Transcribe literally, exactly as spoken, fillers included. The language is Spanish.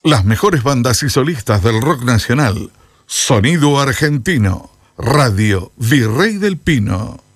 Las mejores bandas y solistas del rock nacional. Sonido Argentino. Radio Virrey del Pino.